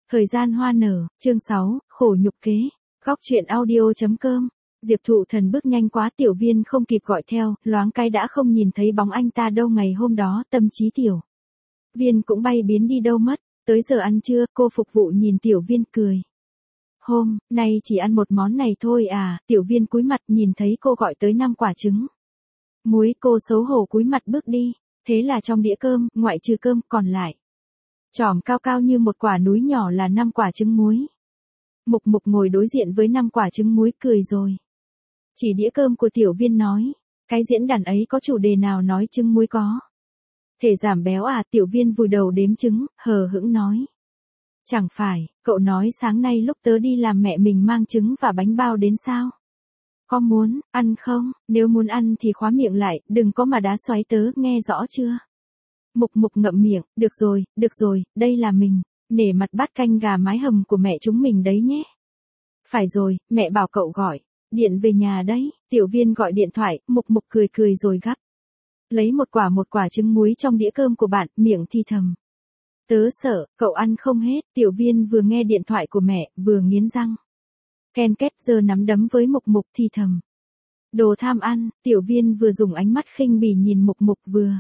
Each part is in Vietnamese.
Thời gian hoa nở, chương 6, khổ nhục kế. Góc truyện audio.com. Diệp Thụ Thần bước nhanh quá, Tiểu Viên không kịp gọi theo, loáng cái đã không nhìn thấy bóng anh ta đâu. Ngày hôm đó, tâm trí Tiểu Viên cũng bay biến đi đâu mất. Tới giờ ăn trưa, cô phục vụ nhìn Tiểu Viên cười. Hôm nay chỉ ăn một món này thôi à? Tiểu Viên cúi mặt nhìn thấy cô gọi tới 5 quả trứng muối, cô xấu hổ cúi mặt bước đi. Thế là trong đĩa cơm, ngoại trừ cơm, còn lại chòm cao cao như một quả núi nhỏ là 5 quả trứng muối. Mục Mục ngồi đối diện với 5 quả trứng muối cười rồi chỉ đĩa cơm của Tiểu Viên nói, cái diễn đàn ấy có chủ đề nào nói trứng muối có thể giảm béo à? Tiểu Viên vùi đầu đếm trứng, hờ hững nói. Chẳng phải, cậu nói sáng nay lúc tớ đi làm mẹ mình mang trứng và bánh bao đến sao? Có muốn ăn không? Nếu muốn ăn thì khóa miệng lại, đừng có mà đá xoáy tớ, nghe rõ chưa? Mục Mục ngậm miệng, được rồi, đây là mình, nể mặt bát canh gà mái hầm của mẹ chúng mình đấy nhé. Phải rồi, mẹ bảo cậu gọi điện về nhà đấy. Tiểu Viên gọi điện thoại, Mục Mục cười rồi gắp lấy một quả trứng muối trong đĩa cơm của bạn, miệng thì thầm. Tớ sợ, cậu ăn không hết. Tiểu Viên vừa nghe điện thoại của mẹ, vừa nghiến răng ken két giơ nắm đấm với Mục Mục thì thầm. Đồ tham ăn. Tiểu Viên vừa dùng ánh mắt khinh bỉ nhìn Mục Mục vừa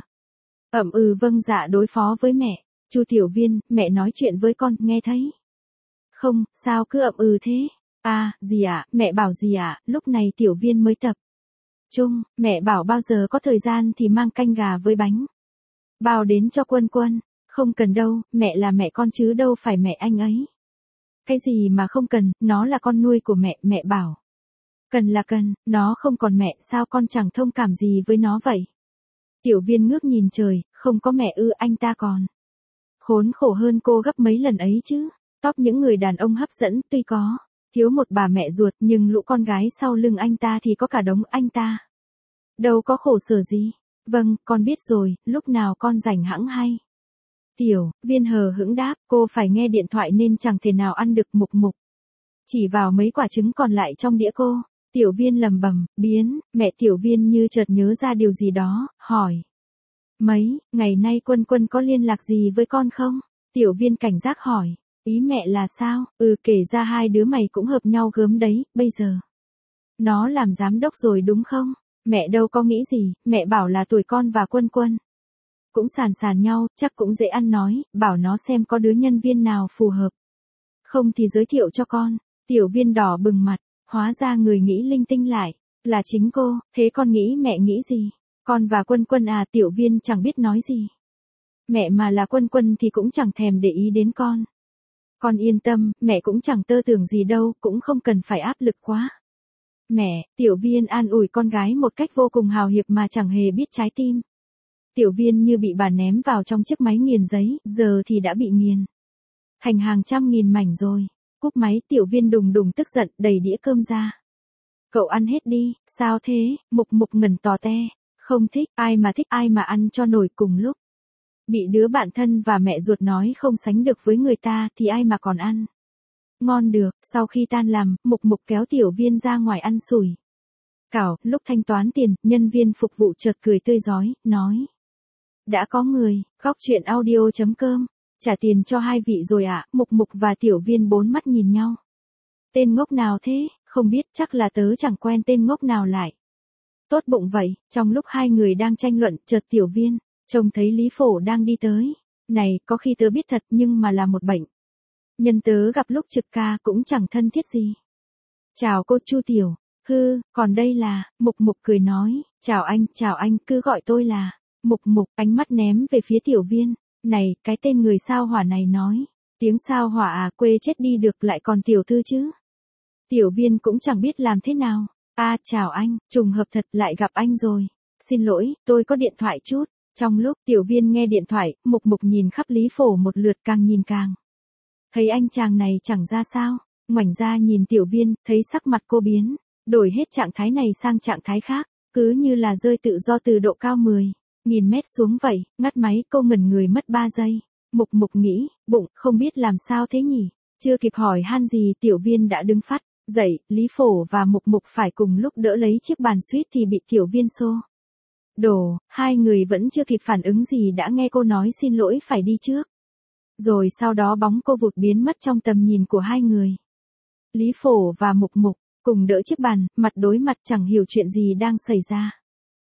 vâng dạ đối phó với mẹ. Chu Tiểu Viên, mẹ nói chuyện với con, nghe thấy không? Sao cứ thế? À, gì ạ? Mẹ bảo gì ạ? Lúc này Tiểu Viên mới tập trung. Mẹ bảo bao giờ có thời gian thì mang canh gà với bánh bao đến cho Quân Quân. Không cần đâu, mẹ là mẹ con chứ đâu phải mẹ anh ấy. Cái gì mà không cần, nó là con nuôi của mẹ, mẹ bảo cần là cần, nó không còn mẹ, sao con chẳng thông cảm gì với nó vậy? Tiểu Viên ngước nhìn trời, không có mẹ ư? Anh ta còn khốn khổ hơn cô gấp mấy lần ấy chứ. Top những người đàn ông hấp dẫn, tuy có thiếu một bà mẹ ruột, nhưng lũ con gái sau lưng anh ta thì có cả đống. Anh ta đâu có khổ sở gì. Vâng, con biết rồi, lúc nào con rảnh hẵng hay. Tiểu Viên hờ hững đáp, cô phải nghe điện thoại nên chẳng thể nào ăn được. Mục Mục chỉ vào mấy quả trứng còn lại trong đĩa cô. Tiểu Viên lầm bầm, mẹ. Tiểu Viên như chợt nhớ ra điều gì đó, hỏi. Mấy ngày nay Quân Quân có liên lạc gì với con không? Tiểu Viên cảnh giác hỏi. Ý mẹ là sao? Kể ra hai đứa mày cũng hợp nhau gớm đấy, bây giờ nó làm giám đốc rồi đúng không? Mẹ đâu có nghĩ gì, mẹ bảo là tuổi con và Quân Quân cũng sàn nhau, chắc cũng dễ ăn nói, bảo nó xem có đứa nhân viên nào phù hợp không thì giới thiệu cho con. Tiểu Viên đỏ bừng mặt, hóa ra người nghĩ linh tinh lại là chính cô. Thế con nghĩ mẹ nghĩ gì? Con và Quân Quân à? Tiểu Viên chẳng biết nói gì. Mẹ mà là Quân Quân thì cũng chẳng thèm để ý đến con. Con yên tâm, mẹ cũng chẳng tơ tưởng gì đâu, cũng không cần phải áp lực quá. Mẹ, Tiểu Viên an ủi con gái một cách vô cùng hào hiệp mà chẳng hề biết trái tim. Tiểu Viên như bị bà ném vào trong chiếc máy nghiền giấy, giờ thì đã bị nghiền thành hàng trăm nghìn mảnh rồi. Cúp máy, Tiểu Viên đùng tức giận, đẩy đĩa cơm ra. Cậu ăn hết đi. Sao thế? Mục Mục ngẩn tò te. Không thích, ai mà ăn cho nổi. Cùng lúc bị đứa bạn thân và mẹ ruột nói không sánh được với người ta thì ai mà còn ăn ngon được. Sau khi tan làm, Mục Mục kéo Tiểu Viên ra ngoài ăn sủi cảo. Lúc thanh toán tiền, nhân viên phục vụ chợt cười tươi rói, nói. Đã có người. Góc truyện audio.com. Trả tiền cho hai vị rồi ạ. Mục Mục và Tiểu Viên bốn mắt nhìn nhau. Tên ngốc nào thế? Không biết, chắc là tớ chẳng quen tên ngốc nào lại tốt bụng vậy. Trong lúc hai người đang tranh luận, chợt Tiểu Viên trông thấy Lý Phổ đang đi tới. Này, có khi tớ biết thật nhưng mà là một bệnh nhân tớ gặp lúc trực ca, cũng chẳng thân thiết gì. Chào cô Chu Tiểu. Còn đây là. Mục Mục cười nói. Chào anh, cứ gọi tôi là Mục Mục. Ánh mắt ném về phía Tiểu Viên. Này, cái tên người sao hỏa này nói. Tiếng sao hỏa à? Quê chết đi được, lại còn tiểu thư chứ. Tiểu Viên cũng chẳng biết làm thế nào. Chào anh, trùng hợp thật, lại gặp anh rồi. Xin lỗi, tôi có điện thoại chút. Trong lúc Tiểu Viên nghe điện thoại, Mục Mục nhìn khắp Lý Phổ một lượt, càng nhìn càng thấy anh chàng này chẳng ra sao. Ngoảnh ra nhìn Tiểu Viên, thấy sắc mặt cô biến đổi hết trạng thái này sang trạng thái khác, cứ như là rơi tự do từ độ cao 10.000 mét xuống vậy. Ngắt máy, cô ngẩn người mất 3 giây. Mục Mục nghĩ bụng, không biết làm sao thế nhỉ. Chưa kịp hỏi han gì, Tiểu Viên đã đứng phát dậy. Lý Phổ và Mục Mục phải cùng lúc đỡ lấy chiếc bàn suýt thì bị Tiểu Viên xô đổ. Hai người vẫn chưa kịp phản ứng gì đã nghe cô nói xin lỗi phải đi trước Rồi sau đó bóng cô vụt biến mất trong tầm nhìn của hai người. Lý Phổ và Mục Mục, cùng đỡ chiếc bàn, mặt đối mặt chẳng hiểu chuyện gì đang xảy ra.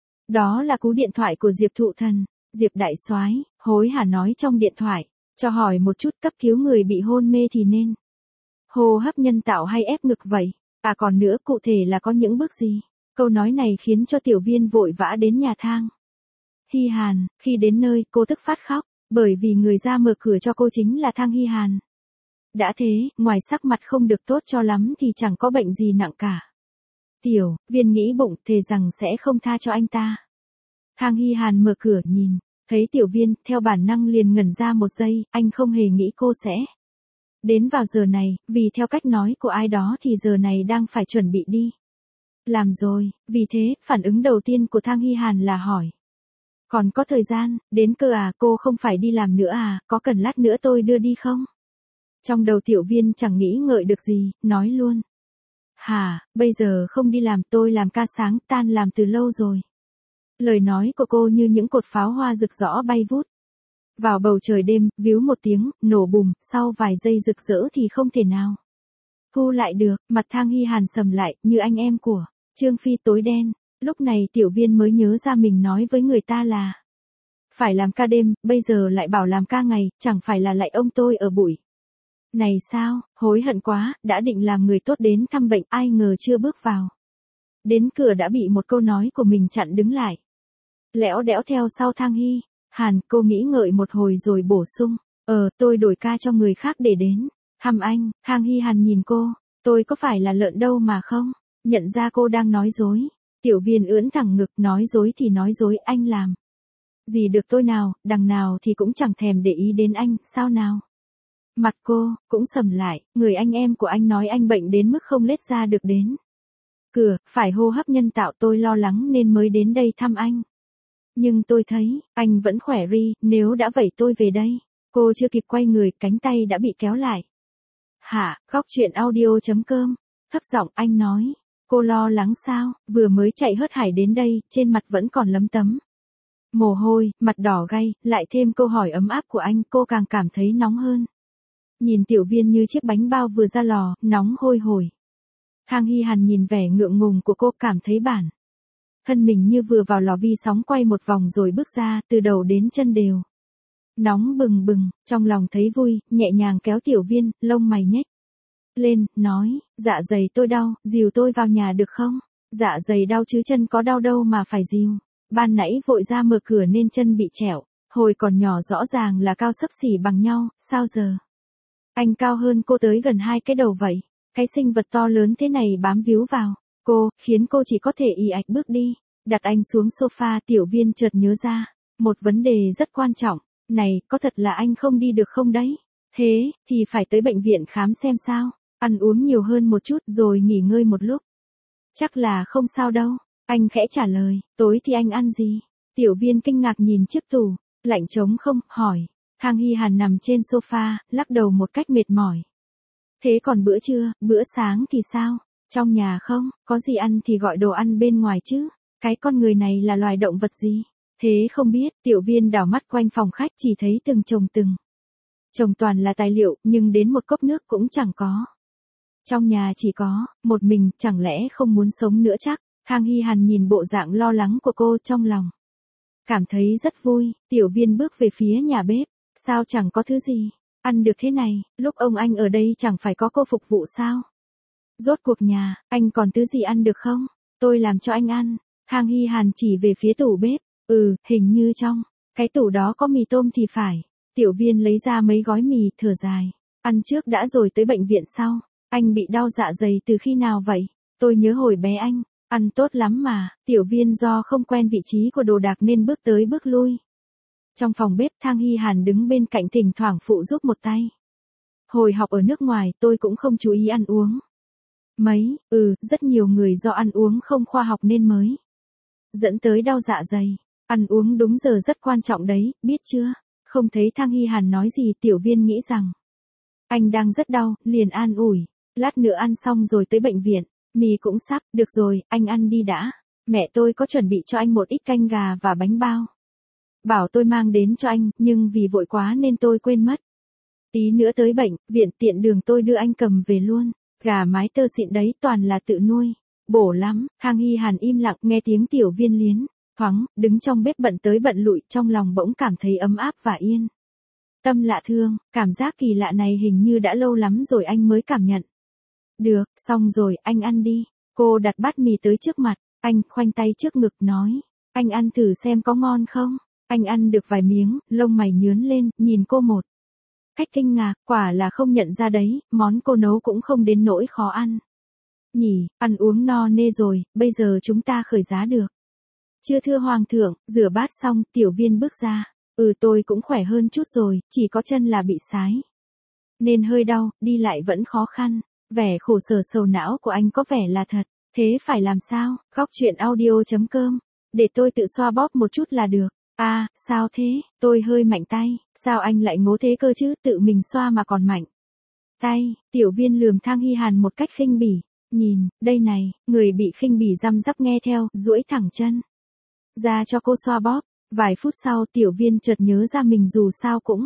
Đó là cú điện thoại của Diệp Thụ Thần. Diệp đại soái, hối hả nói trong điện thoại, cho hỏi một chút cấp cứu người bị hôn mê thì nên hô hấp nhân tạo hay ép ngực vậy? À còn nữa cụ thể là có những bước gì? Câu nói này khiến cho Tiểu Viên vội vã đến nhà Thang Hy Hàn, khi đến nơi cô tức phát khóc, bởi vì người ra mở cửa cho cô chính là Thang Hy Hàn. Đã thế, ngoài sắc mặt không được tốt cho lắm thì chẳng có bệnh gì nặng cả. Tiểu Viên nghĩ bụng thề rằng sẽ không tha cho anh ta. Thang Hy Hàn mở cửa nhìn, thấy Tiểu Viên, theo bản năng liền ngẩn ra một giây, anh không hề nghĩ cô sẽ đến vào giờ này, vì theo cách nói của ai đó thì giờ này đang phải chuẩn bị đi làm rồi, vì thế, phản ứng đầu tiên của Thang Hy Hàn là hỏi. Còn có thời gian, đến cơ à, cô không phải đi làm nữa à, có cần lát nữa tôi đưa đi không? Trong đầu Tiểu Viên chẳng nghĩ ngợi được gì, nói luôn. Hả, bây giờ không đi làm, tôi làm ca sáng, tan làm từ lâu rồi. Lời nói của cô như những cột pháo hoa rực rỡ bay vút vào bầu trời đêm, víu một tiếng, nổ bùm, sau vài giây rực rỡ thì không thể nào thu lại được, mặt Thang Hy Hàn sầm lại, như anh em của Trương Phi tối đen. Lúc này Tiểu Viên mới nhớ ra mình nói với người ta là phải làm ca đêm, bây giờ lại bảo làm ca ngày, chẳng phải là lại ông tôi ở buổi này sao? Hối hận quá, đã định làm người tốt đến thăm bệnh, ai ngờ chưa bước vào đến cửa đã bị một câu nói của mình chặn đứng lại. Lẽo đẽo theo sau Thang Hy Hàn, cô nghĩ ngợi một hồi rồi bổ sung, tôi đổi ca cho người khác để đến thăm anh. Thang Hy Hàn nhìn cô, tôi có phải là lợn đâu mà không nhận ra cô đang nói dối. Tiểu Viên ưỡn thẳng ngực, nói dối thì nói dối, anh làm gì được tôi nào, đằng nào thì cũng chẳng thèm để ý đến anh, sao nào? Mặt cô cũng sầm lại, người anh em của anh nói anh bệnh đến mức không lết ra được đến cửa, phải hô hấp nhân tạo, tôi lo lắng nên mới đến đây thăm anh. Nhưng tôi thấy, anh vẫn khỏe ri, nếu đã vậy tôi về đây. Cô chưa kịp quay người, cánh tay đã bị kéo lại. Hả, góc chuyện audio.com, thấp giọng anh nói. Cô lo lắng sao, vừa mới chạy hớt hải đến đây, trên mặt vẫn còn lấm tấm mồ hôi, mặt đỏ gay, lại thêm câu hỏi ấm áp của anh, cô càng cảm thấy nóng hơn. Nhìn Tiểu Viên như chiếc bánh bao vừa ra lò, nóng hôi hổi. Thang Hy Hàn nhìn vẻ ngượng ngùng của cô, cảm thấy bản thân mình như vừa vào lò vi sóng quay một vòng rồi bước ra, từ đầu đến chân đều nóng bừng bừng, trong lòng thấy vui, nhẹ nhàng kéo Tiểu Viên, lông mày nhếch lên, nói, dạ dày tôi đau, dìu tôi vào nhà được không? Dạ dày đau chứ chân có đau đâu mà phải dìu. Ban nãy vội ra mở cửa nên chân bị trẹo, hồi còn nhỏ rõ ràng là cao xấp xỉ bằng nhau, sao giờ? Anh cao hơn cô tới gần 2 cái đầu vậy, cái sinh vật to lớn thế này bám víu vào cô, khiến cô chỉ có thể ì ạch bước đi. Đặt anh xuống sofa, Tiểu Viên chợt nhớ ra một vấn đề rất quan trọng. Này, có thật là anh không đi được không đấy? Thế, thì phải tới bệnh viện khám xem sao. Ăn uống nhiều hơn một chút rồi nghỉ ngơi một lúc. Chắc là không sao đâu. Anh khẽ trả lời, tối thì anh ăn gì? Tiểu Viên kinh ngạc nhìn chiếc tủ, lạnh trống không, hỏi. Thang Hy Hàn nằm trên sofa, lắc đầu một cách mệt mỏi. Thế còn bữa trưa, bữa sáng thì sao? Trong nhà không, có gì ăn thì gọi đồ ăn bên ngoài chứ. Cái con người này là loài động vật gì? Thế không biết, Tiểu Viên đảo mắt quanh phòng khách chỉ thấy từng chồng toàn là tài liệu, nhưng đến một cốc nước cũng chẳng có. Trong nhà chỉ có một mình, chẳng lẽ không muốn sống nữa chắc? Thang Hy Hàn nhìn bộ dạng lo lắng của cô, trong lòng cảm thấy rất vui. Tiểu Viên bước về phía nhà bếp, sao chẳng có thứ gì ăn được thế này, lúc ông anh ở đây chẳng phải có cô phục vụ sao? Rốt cuộc nhà anh còn thứ gì ăn được không? Tôi làm cho anh ăn. Thang Hy Hàn chỉ về phía tủ bếp. Hình như trong cái tủ đó có mì tôm thì phải. Tiểu Viên lấy ra mấy gói mì, thở dài. Ăn trước đã rồi tới bệnh viện sau. Anh bị đau dạ dày từ khi nào vậy? Tôi nhớ hồi bé anh ăn tốt lắm mà. Tiểu Viên do không quen vị trí của đồ đạc nên bước tới bước lui. Trong phòng bếp, Thang Hy Hàn đứng bên cạnh thỉnh thoảng phụ giúp một tay. Hồi học ở nước ngoài, tôi cũng không chú ý ăn uống rất nhiều người do ăn uống không khoa học nên mới dẫn tới đau dạ dày. Ăn uống đúng giờ rất quan trọng đấy, biết chưa? Không thấy Thang Hy Hàn nói gì, Tiểu Viên nghĩ rằng anh đang rất đau, liền an ủi. Lát nữa ăn xong rồi tới bệnh viện, mì cũng sắp, được rồi, anh ăn đi đã. Mẹ tôi có chuẩn bị cho anh một ít canh gà và bánh bao. Bảo tôi mang đến cho anh, nhưng vì vội quá nên tôi quên mất. Tí nữa tới bệnh viện tiện đường tôi đưa anh cầm về luôn. Gà mái tơ xịn đấy toàn là tự nuôi. Bổ lắm. Thang Hy Hàn im lặng nghe tiếng Tiểu Viên liến. Thoáng, đứng trong bếp bận tới bận lụi, trong lòng bỗng cảm thấy ấm áp và yên tâm lạ thương, cảm giác kỳ lạ này hình như đã lâu lắm rồi anh mới cảm nhận. Được, xong rồi, anh ăn đi. Cô đặt bát mì tới trước mặt, anh khoanh tay trước ngực nói. Anh ăn thử xem có ngon không? Anh ăn được vài miếng, lông mày nhướn lên, nhìn cô một cách kinh ngạc, quả là không nhận ra đấy, món cô nấu cũng không đến nỗi khó ăn. Nhỉ, ăn uống no nê rồi, bây giờ chúng ta khởi giá được. Chưa thưa Hoàng thượng, rửa bát xong, Tiểu Viên bước ra. Tôi cũng khỏe hơn chút rồi, chỉ có chân là bị sái. Nên hơi đau, đi lại vẫn khó khăn. Vẻ khổ sở sầu não của anh có vẻ là thật. Thế phải làm sao? Góc truyện audio.com. Để tôi tự xoa bóp một chút là được. À, sao thế? Tôi hơi mạnh tay. Sao anh lại ngố thế cơ chứ? Tự mình xoa mà còn mạnh tay. Tiểu Viên lườm Thang Hy Hàn một cách khinh bỉ. Nhìn, đây này, người bị khinh bỉ răm rắp nghe theo, duỗi thẳng chân ra cho cô xoa bóp. Vài phút sau Tiểu Viên chợt nhớ ra mình dù sao cũng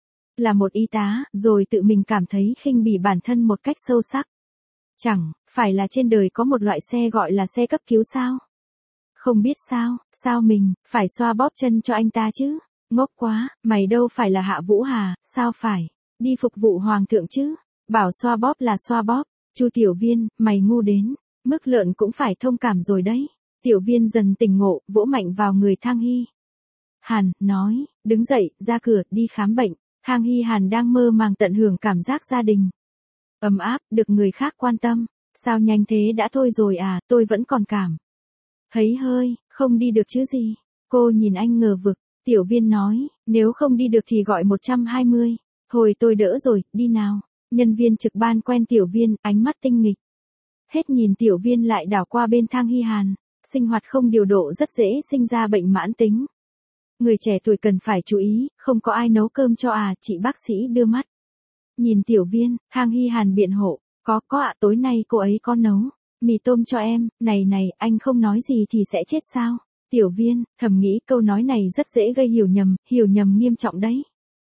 là một y tá, rồi tự mình cảm thấy khinh bỉ bản thân một cách sâu sắc. Chẳng phải là trên đời có một loại xe gọi là xe cấp cứu sao? Không biết sao mình phải xoa bóp chân cho anh ta chứ? Ngốc quá, mày đâu phải là Hạ Vũ Hà, sao phải đi phục vụ Hoàng thượng chứ? Bảo xoa bóp là xoa bóp. Chu Tiểu Viên, mày ngu đến mức lợn cũng phải thông cảm rồi đấy. Tiểu Viên dần tỉnh ngộ, vỗ mạnh vào người Thang Hy Hàn, nói, đứng dậy, ra cửa, đi khám bệnh. Thang Hy Hàn đang mơ màng tận hưởng cảm giác gia đình ấm áp, được người khác quan tâm. Sao nhanh thế đã thôi rồi à, tôi vẫn còn cảm thấy hơi không đi được chứ gì. Cô nhìn anh ngờ vực. Tiểu Viên nói, nếu không đi được thì gọi 120. Thôi tôi đỡ rồi, đi nào. Nhân viên trực ban quen Tiểu Viên, ánh mắt tinh nghịch. Hết nhìn Tiểu Viên lại đảo qua bên Thang Hy Hàn. Sinh hoạt không điều độ rất dễ sinh ra bệnh mãn tính. Người trẻ tuổi cần phải chú ý, không có ai nấu cơm cho à, chị bác sĩ đưa mắt. Nhìn Tiểu Viên, Thang Hy Hàn biện hộ, có ạ, tối nay cô ấy có nấu mì tôm cho em, này, anh không nói gì thì sẽ chết sao? Tiểu Viên, thầm nghĩ câu nói này rất dễ gây hiểu nhầm nghiêm trọng đấy.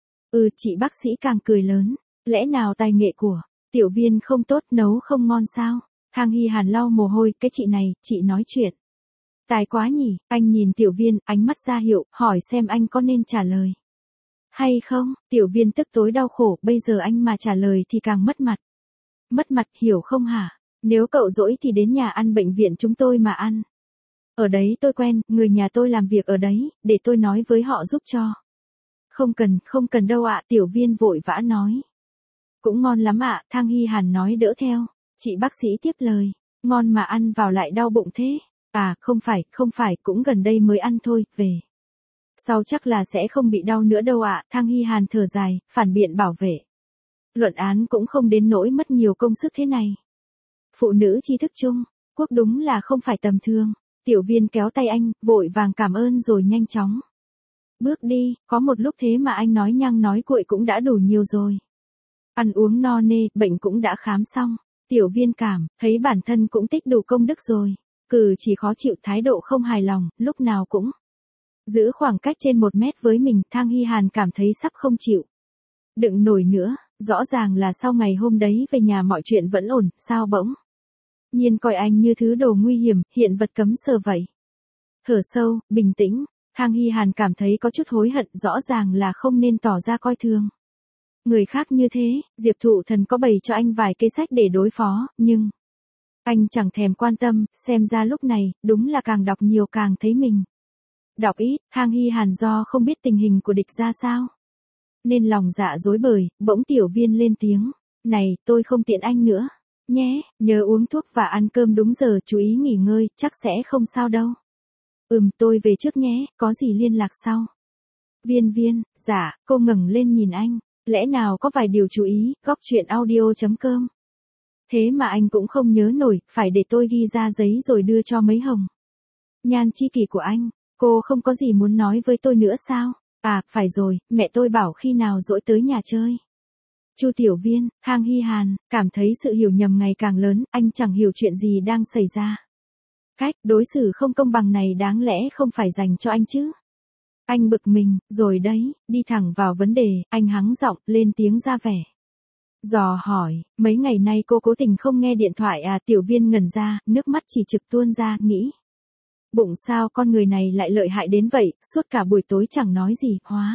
Chị bác sĩ càng cười lớn, lẽ nào tài nghệ của Tiểu Viên không tốt, nấu không ngon sao? Thang Hy Hàn lau mồ hôi, cái chị này, chị nói chuyện tài quá nhỉ. Anh nhìn Tiểu Viên, ánh mắt ra hiệu, hỏi xem anh có nên trả lời hay không. Tiểu Viên tức tối đau khổ, bây giờ anh mà trả lời thì càng mất mặt. Mất mặt, hiểu không hả? Nếu cậu dỗi thì đến nhà ăn bệnh viện chúng tôi mà ăn. Ở đấy tôi quen, người nhà tôi làm việc ở đấy, để tôi nói với họ giúp cho. Không cần đâu ạ, Tiểu Viên vội vã nói. Cũng ngon lắm ạ, Thang Hy Hàn nói đỡ theo. Chị bác sĩ tiếp lời, ngon mà ăn vào lại đau bụng thế. À, không phải, cũng gần đây mới ăn thôi, về sau chắc là sẽ không bị đau nữa đâu ạ. Thang Hy Hàn thở dài, phản biện bảo vệ. Luận án cũng không đến nỗi mất nhiều công sức thế này. Phụ nữ tri thức Trung Quốc đúng là không phải tầm thường. Tiểu Viên kéo tay anh, vội vàng cảm ơn rồi nhanh chóng bước đi. Có một lúc thế mà anh nói nhăng nói cuội cũng đã đủ nhiều rồi. Ăn uống no nê, bệnh cũng đã khám xong. Tiểu Viên cảm thấy bản thân cũng tích đủ công đức rồi. Chỉ khó chịu, thái độ không hài lòng, lúc nào cũng giữ khoảng cách trên 1 mét với mình. Thang Hy Hàn cảm thấy sắp không chịu đựng nổi nữa. Rõ ràng là sau ngày hôm đấy về nhà mọi chuyện vẫn ổn, sao bỗng nhiên coi anh như thứ đồ nguy hiểm, hiện vật cấm sờ vậy. Thở sâu, bình tĩnh, Thang Hy Hàn cảm thấy có chút hối hận, rõ ràng là không nên tỏ ra coi thường người khác như thế. Diệp Thụ Thần có bày cho anh vài cây sách để đối phó, nhưng anh chẳng thèm quan tâm. Xem ra lúc này, đúng là càng đọc nhiều càng thấy mình đọc ít. Thang Hy Hàn do không biết tình hình của địch ra sao, nên lòng dạ rối bời. Bỗng Tiểu Viên lên tiếng, này, tôi không tiện anh nữa nhé, nhớ uống thuốc và ăn cơm đúng giờ, chú ý nghỉ ngơi, chắc sẽ không sao đâu. Tôi về trước nhé, có gì liên lạc sau. Viên, dạ. Cô ngẩng lên nhìn anh, lẽ nào có vài điều chú ý. Góc truyện audio.com. Thế mà anh cũng không nhớ nổi, phải để tôi ghi ra giấy rồi đưa cho mấy hồng nhan chi kỷ của anh. Cô không có gì muốn nói với tôi nữa sao? À, phải rồi, mẹ tôi bảo khi nào rỗi tới nhà chơi. Chu Tiểu Viên, Thang Hy Hàn, cảm thấy sự hiểu nhầm ngày càng lớn, anh chẳng hiểu chuyện gì đang xảy ra. Cách đối xử không công bằng này đáng lẽ không phải dành cho anh chứ. Anh bực mình, rồi đấy, đi thẳng vào vấn đề, anh hắng giọng, lên tiếng ra vẻ. Dò hỏi, mấy ngày nay cô cố tình không nghe điện thoại à? Tiểu Viên ngẩn ra, nước mắt chỉ trực tuôn ra, nghĩ. Bụng sao con người này lại lợi hại đến vậy, suốt cả buổi tối chẳng nói gì, hóa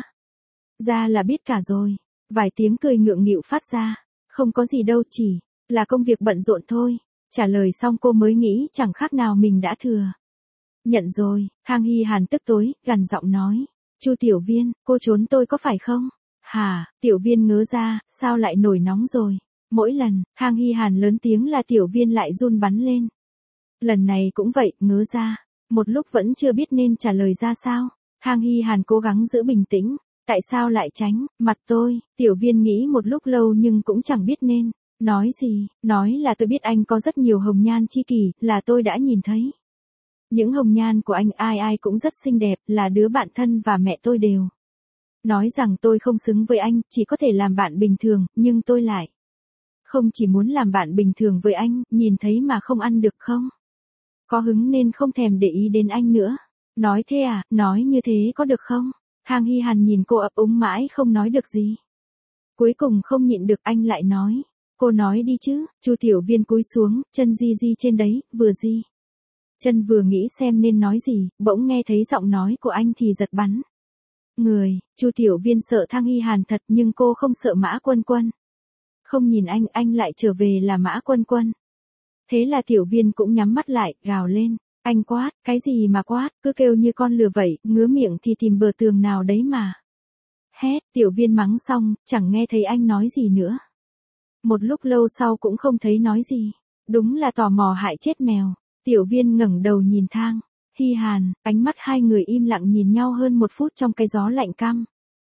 ra là biết cả rồi. Vài tiếng cười ngượng nghịu phát ra. Không có gì đâu, chỉ là công việc bận rộn thôi. Trả lời xong cô mới nghĩ chẳng khác nào mình đã thừa nhận rồi. Khang Hy Hàn tức tối, gằn giọng nói. Chu Tiểu Viên, cô trốn tôi có phải không? Hả? Tiểu Viên ngớ ra, sao lại nổi nóng rồi? Mỗi lần, Khang Hy Hàn lớn tiếng là Tiểu Viên lại run bắn lên. Lần này cũng vậy, ngớ ra. Một lúc vẫn chưa biết nên trả lời ra sao. Khang Hy Hàn cố gắng giữ bình tĩnh. Tại sao lại tránh mặt tôi? Tiểu Viên nghĩ một lúc lâu nhưng cũng chẳng biết nên nói gì. Nói là tôi biết anh có rất nhiều hồng nhan chi kỷ, là tôi đã nhìn thấy. Những hồng nhan của anh ai ai cũng rất xinh đẹp, là đứa bạn thân và mẹ tôi đều nói rằng tôi không xứng với anh, chỉ có thể làm bạn bình thường, nhưng tôi lại không chỉ muốn làm bạn bình thường với anh, nhìn thấy mà không ăn được không? Có hứng nên không thèm để ý đến anh nữa. Nói thế à, nói như thế có được không? Khang Hy Hàn nhìn cô ấp úng mãi không nói được gì. Cuối cùng không nhịn được anh lại nói. Cô nói đi chứ. Chu Tiểu Viên cúi xuống, chân di di trên đấy, vừa di chân vừa nghĩ xem nên nói gì, bỗng nghe thấy giọng nói của anh thì giật bắn người. Chu Tiểu Viên sợ Khang Hy Hàn thật nhưng cô không sợ Mã Quân Quân. Không nhìn anh lại trở về là Mã Quân Quân. Thế là Tiểu Viên cũng nhắm mắt lại, gào lên. Anh quát, cái gì mà quát, cứ kêu như con lừa vậy, ngứa miệng thì tìm bờ tường nào đấy mà. Hét, Tiểu Viên mắng xong, chẳng nghe thấy anh nói gì nữa. Một lúc lâu sau cũng không thấy nói gì. Đúng là tò mò hại chết mèo. Tiểu Viên ngẩng đầu nhìn Khang Hy Hàn, ánh mắt hai người im lặng nhìn nhau hơn một phút trong cái gió lạnh căm.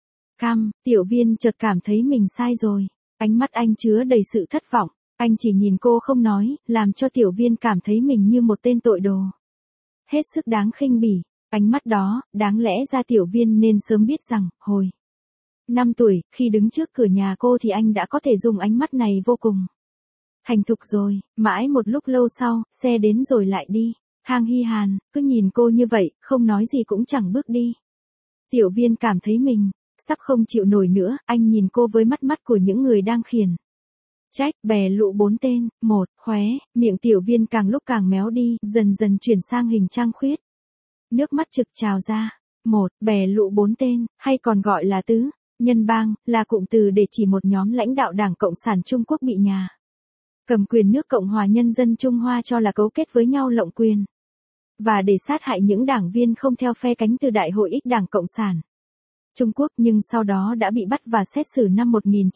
Tiểu Viên chợt cảm thấy mình sai rồi. Ánh mắt anh chứa đầy sự thất vọng. Anh chỉ nhìn cô không nói, làm cho Tiểu Viên cảm thấy mình như một tên tội đồ. Hết sức đáng khinh bỉ. Ánh mắt đó, đáng lẽ ra Tiểu Viên nên sớm biết rằng, hồi 5 tuổi, khi đứng trước cửa nhà cô thì anh đã có thể dùng ánh mắt này vô cùng thành thục rồi. Mãi một lúc lâu sau, xe đến rồi lại đi. Khang Hy Hàn, cứ nhìn cô như vậy, không nói gì cũng chẳng bước đi. Tiểu Viên cảm thấy mình sắp không chịu nổi nữa, anh nhìn cô với mắt của những người đang khiển trách, bè lũ 4 tên, khóe miệng Tiểu Viên càng lúc càng méo đi, dần dần chuyển sang hình trăng khuyết. Nước mắt trực trào ra. Bè lũ 4 tên, hay còn gọi là tứ nhân bang, là cụm từ để chỉ một nhóm lãnh đạo Đảng Cộng sản Trung Quốc bị nhà cầm quyền nước Cộng hòa Nhân dân Trung Hoa cho là cấu kết với nhau lộng quyền và để sát hại những đảng viên không theo phe cánh từ Đại hội X Đảng Cộng sản Trung Quốc, nhưng sau đó đã bị bắt và xét xử năm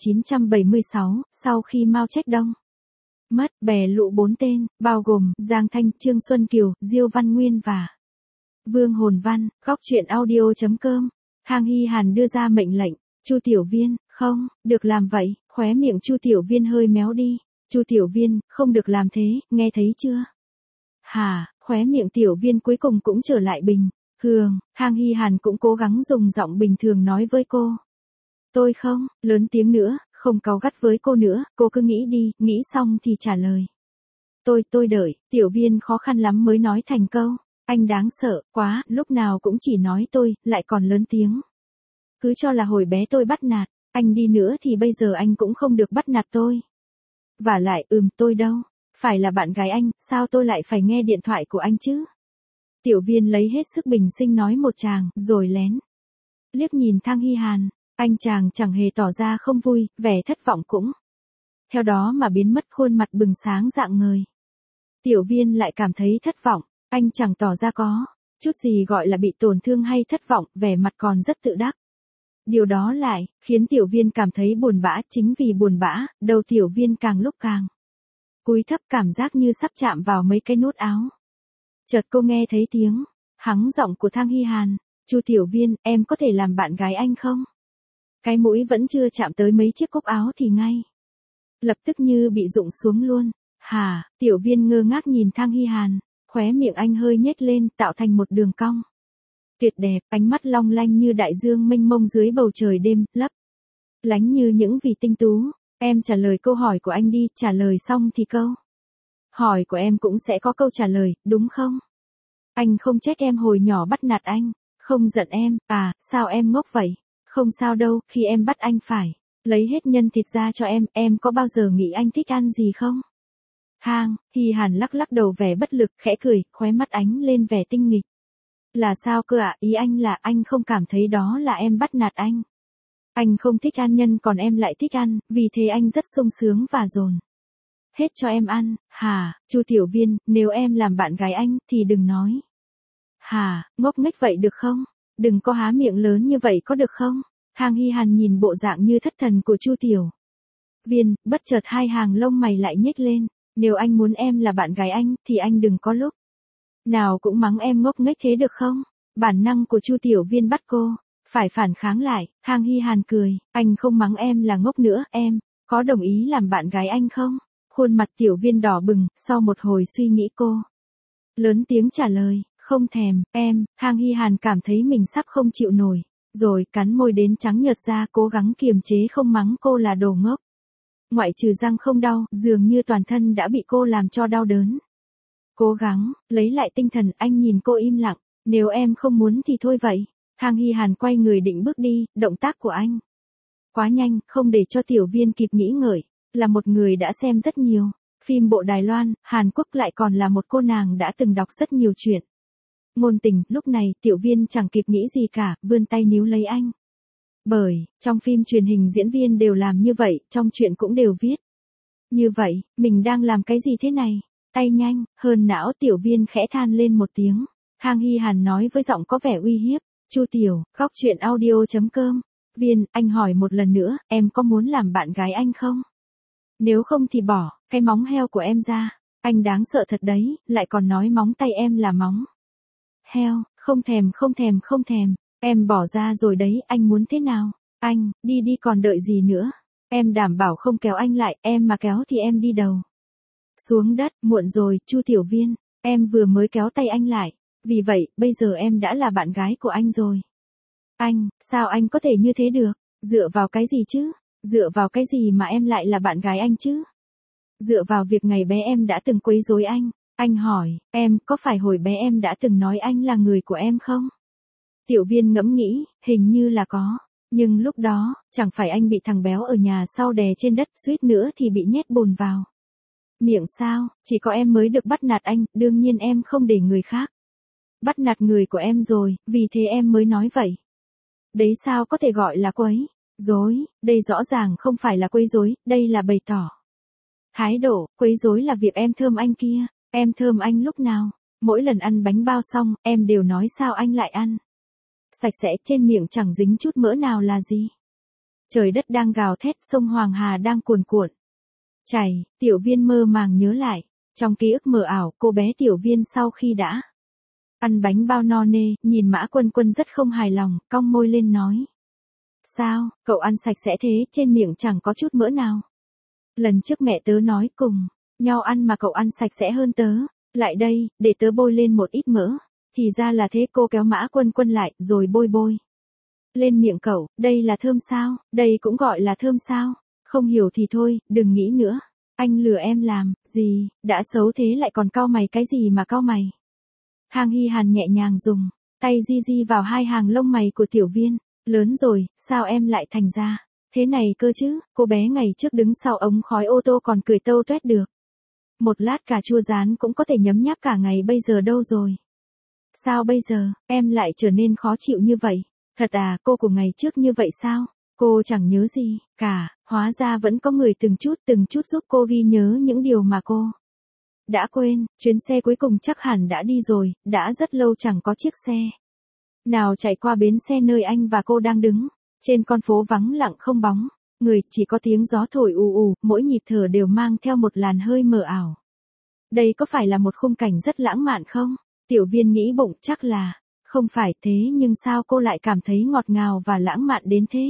1976, sau khi Mao Trạch Đông mất. Bè lũ 4 tên, bao gồm Giang Thanh, Trương Xuân Kiều, Diêu Văn Nguyên và Vương Hồn Văn. Góc truyện audio.com. Khang Hy Hàn đưa ra mệnh lệnh. Chu Tiểu Viên, không được làm vậy. Khóe miệng Chu Tiểu Viên hơi méo đi. Chu Tiểu Viên, không được làm thế, nghe thấy chưa? Hả? Khóe miệng Tiểu Viên cuối cùng cũng trở lại bình thường. Khang Hy Hàn cũng cố gắng dùng giọng bình thường nói với cô. Tôi không lớn tiếng nữa, không cáu gắt với cô nữa, cô cứ nghĩ đi, nghĩ xong thì trả lời. Tôi đợi. Tiểu Viên khó khăn lắm mới nói thành câu. Anh đáng sợ quá, lúc nào cũng chỉ nói tôi, lại còn lớn tiếng. Cứ cho là hồi bé tôi bắt nạt anh đi nữa thì bây giờ anh cũng không được bắt nạt tôi. Và lại, tôi đâu phải là bạn gái anh, sao tôi lại phải nghe điện thoại của anh chứ? Tiểu Viên lấy hết sức bình sinh nói một tràng, rồi lén liếc nhìn Khang Hy Hàn. Anh chàng chẳng hề tỏ ra không vui, vẻ thất vọng cũng theo đó mà biến mất, khuôn mặt bừng sáng rạng ngời. Tiểu Viên lại cảm thấy thất vọng. Anh chẳng tỏ ra có chút gì gọi là bị tổn thương hay thất vọng, vẻ mặt còn rất tự đắc. Điều đó lại khiến Tiểu Viên cảm thấy buồn bã, chính vì buồn bã, đầu Tiểu Viên càng lúc càng cúi thấp, cảm giác như sắp chạm vào mấy cái nút áo. Chợt cô nghe thấy tiếng hắng giọng của Khang Hy Hàn. Chu Tiểu Viên, em có thể làm bạn gái anh không? Cái mũi vẫn chưa chạm tới mấy chiếc cúc áo thì ngay lập tức như bị rụng xuống luôn. Hả? Tiểu Viên ngơ ngác nhìn Khang Hy Hàn. Khóe miệng anh hơi nhếch lên, tạo thành một đường cong tuyệt đẹp, ánh mắt long lanh như đại dương mênh mông dưới bầu trời đêm, lấp lánh như những vì tinh tú. Em trả lời câu hỏi của anh đi, trả lời xong thì câu hỏi của em cũng sẽ có câu trả lời, đúng không? Anh không trách em hồi nhỏ bắt nạt anh, Không giận em, à, sao em ngốc vậy? Không sao đâu, khi em bắt anh phải lấy hết nhân thịt ra cho em có bao giờ nghĩ anh thích ăn gì không? Hi Hàn lắc lắc đầu vẻ bất lực, khẽ cười, khóe mắt ánh lên vẻ tinh nghịch. Là sao cơ ạ? Ý anh là anh không cảm thấy đó là em bắt nạt anh. Anh không thích ăn nhân còn em lại thích ăn, vì thế anh rất sung sướng và dồn hết cho em ăn. Hả, Chu Tiểu Viên, nếu em làm bạn gái anh thì đừng nói. Hả, ngốc nghếch vậy được không? Đừng có há miệng lớn như vậy có được không? Hi Hàn nhìn bộ dạng như thất thần của Chu Tiểu Viên, bất chợt hai hàng lông mày lại nhếch lên. Nếu anh muốn em là bạn gái anh thì anh đừng có lúc nào cũng mắng em ngốc nghếch thế được không? Bản năng của Chu Tiểu Viên bắt cô phải phản kháng lại. Hi Hàn cười, anh không mắng em là ngốc nữa, em có đồng ý làm bạn gái anh không? Khuôn mặt Tiểu Viên đỏ bừng, sau một hồi suy nghĩ cô lớn tiếng trả lời, không thèm, em. Hi Hàn cảm thấy mình sắp không chịu nổi, rồi cắn môi đến trắng nhợt ra, cố gắng kiềm chế không mắng cô là đồ ngốc. Ngoại trừ răng không đau, dường như toàn thân đã bị cô làm cho đau đớn. Cố gắng lấy lại tinh thần, anh nhìn cô im lặng, nếu em không muốn thì thôi vậy. Hi Hàn quay người định bước đi, động tác của anh quá nhanh, không để cho Tiểu Viên kịp nghĩ ngợi. Là một người đã xem rất nhiều phim bộ Đài Loan, Hàn Quốc, lại còn là một cô nàng đã từng đọc rất nhiều chuyện ngôn tình, lúc này Tiểu Viên chẳng kịp nghĩ gì cả, vươn tay níu lấy anh. Bởi, trong phim truyền hình diễn viên đều làm như vậy, trong truyện cũng đều viết như vậy, mình đang làm cái gì thế này? Tay nhanh, hơn não. Tiểu Viên khẽ than lên một tiếng. Hi Hàn nói với giọng có vẻ uy hiếp. Chu Tiểu, góc truyện audio.com. Viên, anh hỏi một lần nữa, em có muốn làm bạn gái anh không? Nếu không thì bỏ cái móng heo của em ra. Anh đáng sợ thật đấy, lại còn nói móng tay em là móng heo. Không thèm, không thèm, không thèm. Em bỏ ra rồi đấy, anh muốn thế nào? Anh, đi đi còn đợi gì nữa? Em đảm bảo không kéo anh lại, em mà kéo thì em đi đầu xuống đất. Muộn rồi, Chu Tiểu Viên, em vừa mới kéo tay anh lại. Vì vậy, bây giờ em đã là bạn gái của anh rồi. Anh, sao anh có thể như thế được? Dựa vào cái gì chứ? Dựa vào cái gì mà em lại là bạn gái anh chứ? Dựa vào việc ngày bé em đã từng quấy rối anh. Anh hỏi, em, có phải hồi bé em đã từng nói anh là người của em không? Tiểu Viên ngẫm nghĩ, hình như là có. Nhưng lúc đó, chẳng phải anh bị thằng béo ở nhà sau đè trên đất, suýt nữa thì bị nhét bùn vào miệng sao? Chỉ có em mới được bắt nạt anh, đương nhiên em không để người khác bắt nạt người của em rồi, vì thế em mới nói vậy. Đấy sao có thể gọi là quấy rối? Đây rõ ràng không phải là quấy rối, đây là bày tỏ thái độ. Quấy rối là việc em thơm anh kia. Em thơm anh lúc nào? Mỗi lần ăn bánh bao xong, em đều nói sao anh lại ăn sạch sẽ, trên miệng chẳng dính chút mỡ nào là gì. Trời đất đang gào thét, sông Hoàng Hà đang cuồn cuộn chảy. Tiểu Viên mơ màng nhớ lại, trong ký ức mờ ảo, cô bé Tiểu Viên sau khi đã ăn bánh bao no nê, nhìn Mã Quân Quân rất không hài lòng, cong môi lên nói. Sao, cậu ăn sạch sẽ thế, trên miệng chẳng có chút mỡ nào. Lần trước mẹ tớ nói cùng nhau ăn mà cậu ăn sạch sẽ hơn tớ. Lại đây, để tớ bôi lên một ít mỡ. Thì ra là thế. Cô kéo Mã Quân Quân lại, rồi bôi lên miệng cậu. Đây là thơm sao? Đây cũng gọi là thơm sao? Không hiểu thì thôi, đừng nghĩ nữa. Anh lừa em làm gì? Đã xấu thế lại còn cau mày cái gì mà cau mày? Hi Hàn nhẹ nhàng dùng tay di vào hai hàng lông mày của Tiểu Viên. Lớn rồi, sao em lại thành ra thế này cơ chứ? Cô bé ngày trước đứng sau ống khói ô tô còn cười tâu tuét được. Một lát cà chua rán cũng có thể nhấm nháp cả ngày, bây giờ đâu rồi? Sao bây giờ, em lại trở nên khó chịu như vậy? Thật à, cô của ngày trước như vậy sao? Cô chẳng nhớ gì cả, hóa ra vẫn có người từng chút giúp cô ghi nhớ những điều mà cô đã quên. Chuyến xe cuối cùng chắc hẳn đã đi rồi, đã rất lâu chẳng có chiếc xe nào chạy qua bến xe nơi anh và cô đang đứng. Trên con phố vắng lặng không bóng người, chỉ có tiếng gió thổi ù ù, mỗi nhịp thở đều mang theo một làn hơi mờ ảo. Đây có phải là một khung cảnh rất lãng mạn không? Tiểu Viên nghĩ bụng, chắc là không phải thế, nhưng sao cô lại cảm thấy ngọt ngào và lãng mạn đến thế?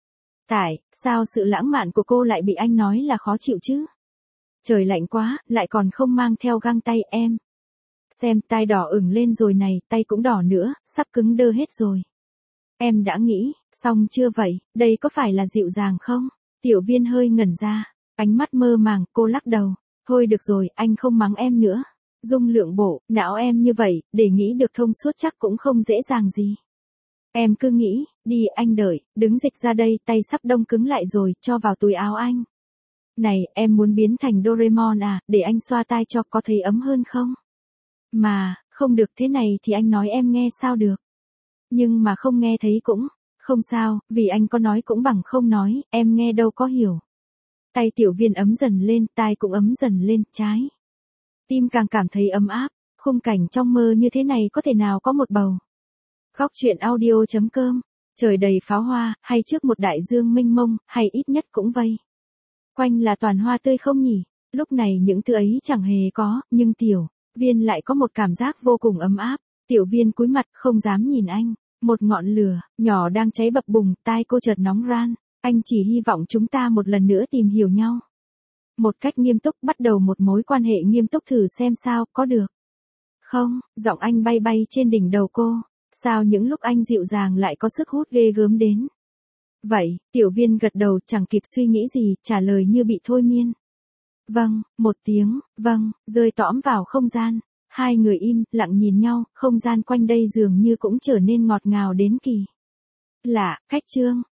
Sao sự lãng mạn của cô lại bị anh nói là khó chịu chứ? Trời lạnh quá, lại còn không mang theo găng tay em. Xem, tai đỏ ửng lên rồi này, tay cũng đỏ nữa, sắp cứng đơ hết rồi. Em đã nghĩ xong chưa vậy? Đây có phải là dịu dàng không? Tiểu Viên hơi ngẩn ra, ánh mắt mơ màng, cô lắc đầu. Thôi được rồi, anh không mắng em nữa. Dung lượng bộ não em như vậy, để nghĩ được thông suốt chắc cũng không dễ dàng gì. Em cứ nghĩ, đi anh đợi, đứng dịch ra đây, tay sắp đông cứng lại rồi, cho vào túi áo anh. Này, em muốn biến thành Doraemon à, để anh xoa tai cho, có thấy ấm hơn không? Mà, không được thế này thì anh nói em nghe sao được. Nhưng mà không nghe thấy cũng, không sao, vì anh có nói cũng bằng không nói, em nghe đâu có hiểu. Tay Tiểu Viên ấm dần lên, tai cũng ấm dần lên, trái. Tim càng cảm thấy ấm áp, khung cảnh trong mơ như thế này có thể nào có một bầu. Góc truyện audio.com, trời đầy pháo hoa, hay trước một đại dương mênh mông, hay ít nhất cũng vây. Quanh là toàn hoa tươi không nhỉ, lúc này những thứ ấy chẳng hề có, nhưng Tiểu Viên lại có một cảm giác vô cùng ấm áp. Tiểu Viên cúi mặt không dám nhìn anh, một ngọn lửa nhỏ đang cháy bập bùng, tai cô chợt nóng ran. Anh chỉ hy vọng chúng ta một lần nữa tìm hiểu nhau. Một cách nghiêm túc bắt đầu một mối quan hệ nghiêm túc thử xem sao, có được không? Giọng anh bay bay trên đỉnh đầu cô. Sao những lúc anh dịu dàng lại có sức hút ghê gớm đến? Vậy, Tiểu Viên gật đầu chẳng kịp suy nghĩ gì, trả lời như bị thôi miên. Vâng, một tiếng, vâng, rơi tõm vào không gian. Hai người im, lặng nhìn nhau, không gian quanh đây dường như cũng trở nên ngọt ngào đến kỳ lạ. Khách trương,